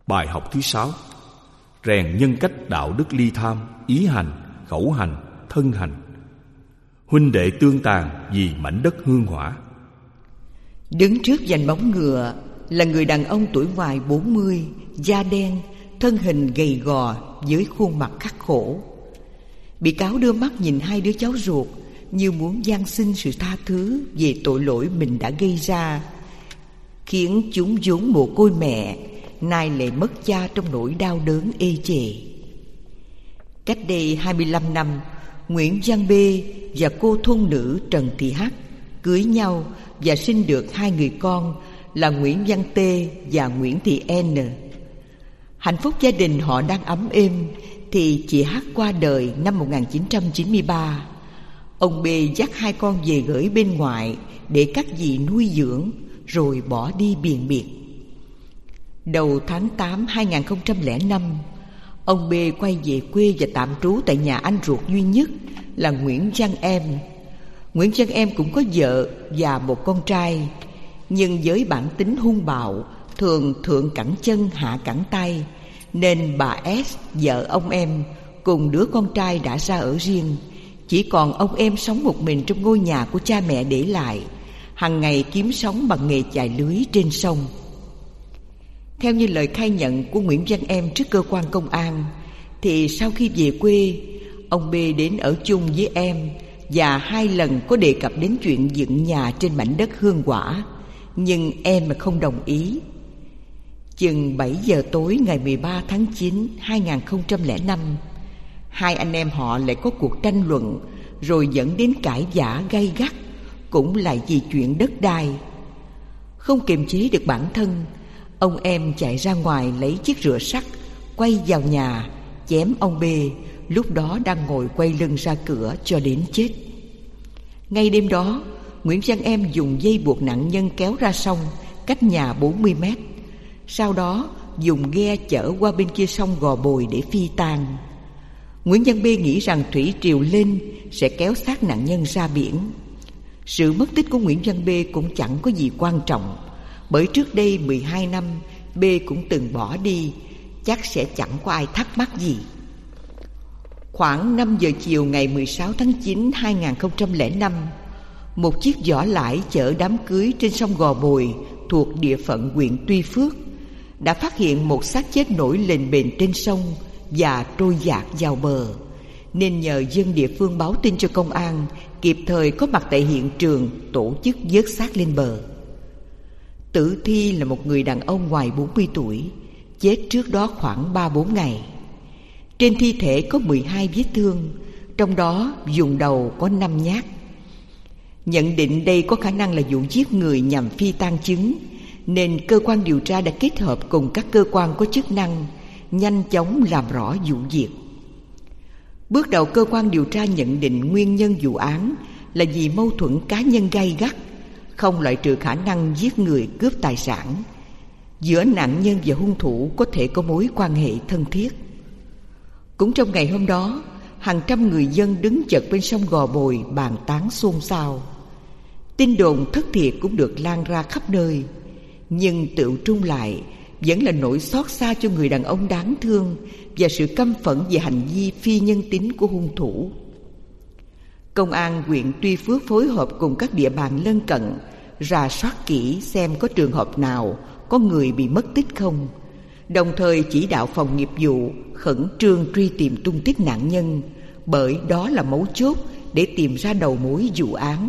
Bài học thứ 6: rèn nhân cách đạo đức ly tham, ý hành, khẩu hành, thân hành. Huynh đệ tương tàn vì mảnh đất hương hỏa. Đứng trước vành móng ngựa là người đàn ông tuổi ngoài 40, da đen, thân hình gầy gò với khuôn mặt khắc khổ. Bị cáo đưa mắt nhìn hai đứa cháu ruột như muốn van xin sự tha thứ về tội lỗi mình đã gây ra, khiến chúng vốn mồ côi mẹ nay lại mất cha trong nỗi đau đớn ê chề. Cách đây 25 năm, Nguyễn Văn B và cô thôn nữ Trần Thị H cưới nhau và sinh được hai người con là Nguyễn Văn T và Nguyễn Thị N. Hạnh phúc gia đình họ đang ấm êm thì chị H qua đời năm 1993. Ông B dắt hai con về gửi bên ngoại để các dì nuôi dưỡng rồi bỏ đi biền biệt. Đầu tháng 8 2005, ông B quay về quê và tạm trú tại nhà anh ruột duy nhất là Nguyễn Văn Em. Nguyễn Văn Em cũng có vợ và một con trai, nhưng với bản tính hung bạo, thường thượng cẳng chân hạ cẳng tay, nên bà S, vợ ông Em, cùng đứa con trai đã ra ở riêng. Chỉ còn ông Em sống một mình trong ngôi nhà của cha mẹ để lại, hằng ngày kiếm sống bằng nghề chài lưới trên sông. Theo như lời khai nhận của Nguyễn Văn Em trước cơ quan công an, thì sau khi về quê, ông B đến ở chung với em và hai lần có đề cập đến chuyện dựng nhà trên mảnh đất hương hỏa, nhưng em không đồng ý. Chừng 7 giờ tối ngày 13 tháng 9 2005, hai anh em họ lại có cuộc tranh luận rồi dẫn đến cãi vã gay gắt, cũng là vì chuyện đất đai. Không kiềm chế được bản thân, ông Em chạy ra ngoài lấy chiếc rựa sắt, quay vào nhà chém ông B lúc đó đang ngồi quay lưng ra cửa cho đến chết. Ngay đêm đó, Nguyễn Văn Em dùng dây buộc nạn nhân kéo ra sông cách nhà 40 mét. Sau đó dùng ghe chở qua bên kia sông Gò Bồi để phi tang. Nguyễn Văn B nghĩ rằng thủy triều lên sẽ kéo xác nạn nhân ra biển. Sự mất tích của Nguyễn Văn B cũng chẳng có gì quan trọng, bởi trước đây 12 năm B cũng từng bỏ đi, chắc sẽ chẳng có ai thắc mắc gì. Khoảng 5 giờ chiều ngày 16 tháng 9 2005, một chiếc vỏ lãi chở đám cưới trên sông Gò Bồi thuộc địa phận huyện Tuy Phước đã phát hiện một xác chết nổi lềnh bềnh trên sông và trôi dạt vào bờ, nên nhờ dân địa phương báo tin cho công an kịp thời có mặt tại hiện trường tổ chức vớt xác lên bờ. Tử thi là một người đàn ông ngoài 40 tuổi, chết trước đó khoảng 3-4 ngày. Trên thi thể có 12 vết thương, trong đó vùng đầu có 5 nhát. Nhận định đây có khả năng là vụ giết người nhằm phi tang chứng, nên cơ quan điều tra đã kết hợp cùng các cơ quan có chức năng nhanh chóng làm rõ vụ việc. Bước đầu cơ quan điều tra nhận định nguyên nhân vụ án là vì mâu thuẫn cá nhân gay gắt, không loại trừ khả năng giết người cướp tài sản. Giữa nạn nhân và hung thủ có thể có mối quan hệ thân thiết. Cũng trong ngày hôm đó, hàng trăm người dân đứng chật bên sông Gò Bồi bàn tán xôn xao. Tin đồn thất thiệt cũng được lan ra khắp nơi, nhưng tựu trung lại vẫn là nỗi xót xa cho người đàn ông đáng thương và sự căm phẫn về hành vi phi nhân tính của hung thủ. Công an huyện Tuy Phước phối hợp cùng các địa bàn lân cận rà soát kỹ xem có trường hợp nào có người bị mất tích không, đồng thời chỉ đạo phòng nghiệp vụ khẩn trương truy tìm tung tích nạn nhân, bởi đó là mấu chốt để tìm ra đầu mối vụ án.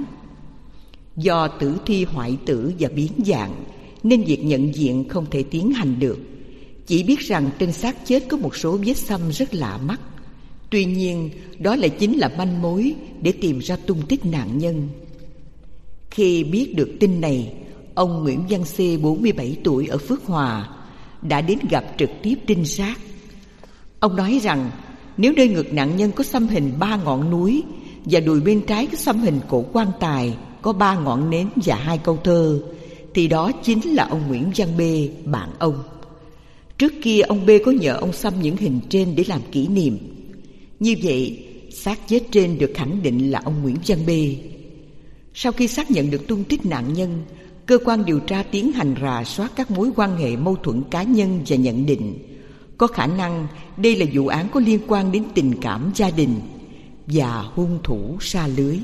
Do tử thi hoại tử và biến dạng nên việc nhận diện không thể tiến hành được, chỉ biết rằng trên xác chết có một số vết xăm rất lạ mắt. Tuy nhiên, đó lại chính là manh mối để tìm ra tung tích nạn nhân. Khi biết được tin này, ông Nguyễn Văn C, 47 tuổi ở Phước Hòa, đã đến gặp trực tiếp trinh sát. Ông nói rằng nếu nơi ngực nạn nhân có xăm hình 3 ngọn núi và đùi bên trái có xăm hình cổ quan tài có 3 ngọn nến và 2 câu thơ, thì đó chính là ông Nguyễn Văn B, bạn ông. Trước kia ông B có nhờ ông xăm những hình trên để làm kỷ niệm. Như vậy, xác chết trên được khẳng định là ông Nguyễn Văn B. Sau khi xác nhận được tung tích nạn nhân, cơ quan điều tra tiến hành rà soát các mối quan hệ mâu thuẫn cá nhân và nhận định có khả năng đây là vụ án có liên quan đến tình cảm gia đình và hung thủ sa lưới.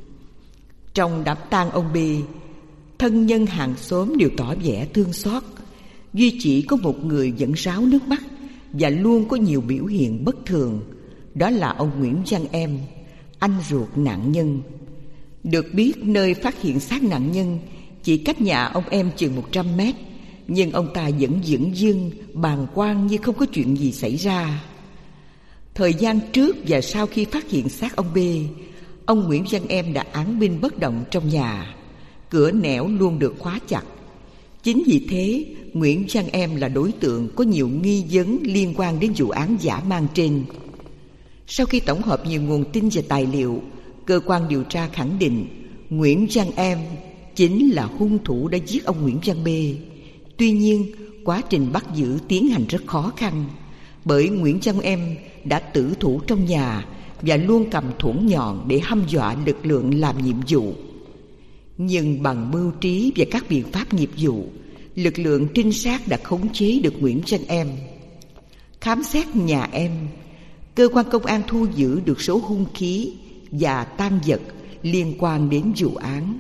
Trong đám tang ông B, thân nhân hàng xóm đều tỏ vẻ thương xót, duy chỉ có một người vẫn ráo nước mắt và luôn có nhiều biểu hiện bất thường, đó là ông Nguyễn Văn Em, anh ruột nạn nhân. Được biết nơi phát hiện xác nạn nhân chỉ cách nhà ông Em chừng 100 mét, nhưng ông ta vẫn dửng dưng, bàng quan như không có chuyện gì xảy ra. Thời gian trước và sau khi phát hiện xác ông B, ông Nguyễn Văn Em đã án binh bất động trong nhà, cửa nẻo luôn được khóa chặt. Chính vì thế, Nguyễn Văn Em là đối tượng có nhiều nghi vấn liên quan đến vụ án dã man trên. Sau khi tổng hợp nhiều nguồn tin và tài liệu, cơ quan điều tra khẳng định Nguyễn Văn Em chính là hung thủ đã giết ông Nguyễn Văn B. Tuy nhiên, quá trình bắt giữ tiến hành rất khó khăn, bởi Nguyễn Văn Em đã tử thủ trong nhà và luôn cầm thuẫn nhọn để hăm dọa lực lượng làm nhiệm vụ. Nhưng bằng mưu trí và các biện pháp nghiệp vụ, lực lượng trinh sát đã khống chế được Nguyễn Văn Em. Khám xét nhà Em, cơ quan công an thu giữ được số hung khí và tang vật liên quan đến vụ án.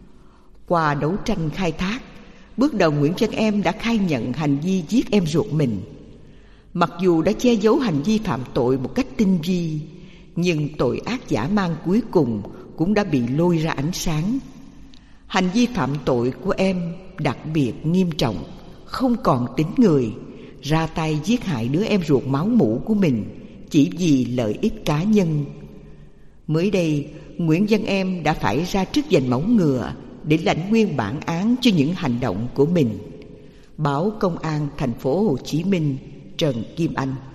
Qua đấu tranh khai thác, bước đầu Nguyễn Văn Em đã khai nhận hành vi giết em ruột mình. Mặc dù đã che giấu hành vi phạm tội một cách tinh vi, nhưng tội ác dã man cuối cùng cũng đã bị lôi ra ánh sáng. Hành vi phạm tội của em đặc biệt nghiêm trọng, không còn tính người, ra tay giết hại đứa em ruột máu mủ của mình chỉ vì lợi ích cá nhân. Mới đây, Nguyễn Văn Em đã phải ra trước giành móng ngựa để lãnh nguyên bản án cho những hành động của mình. Báo Công an Thành phố Hồ Chí Minh, Trần Kim Anh.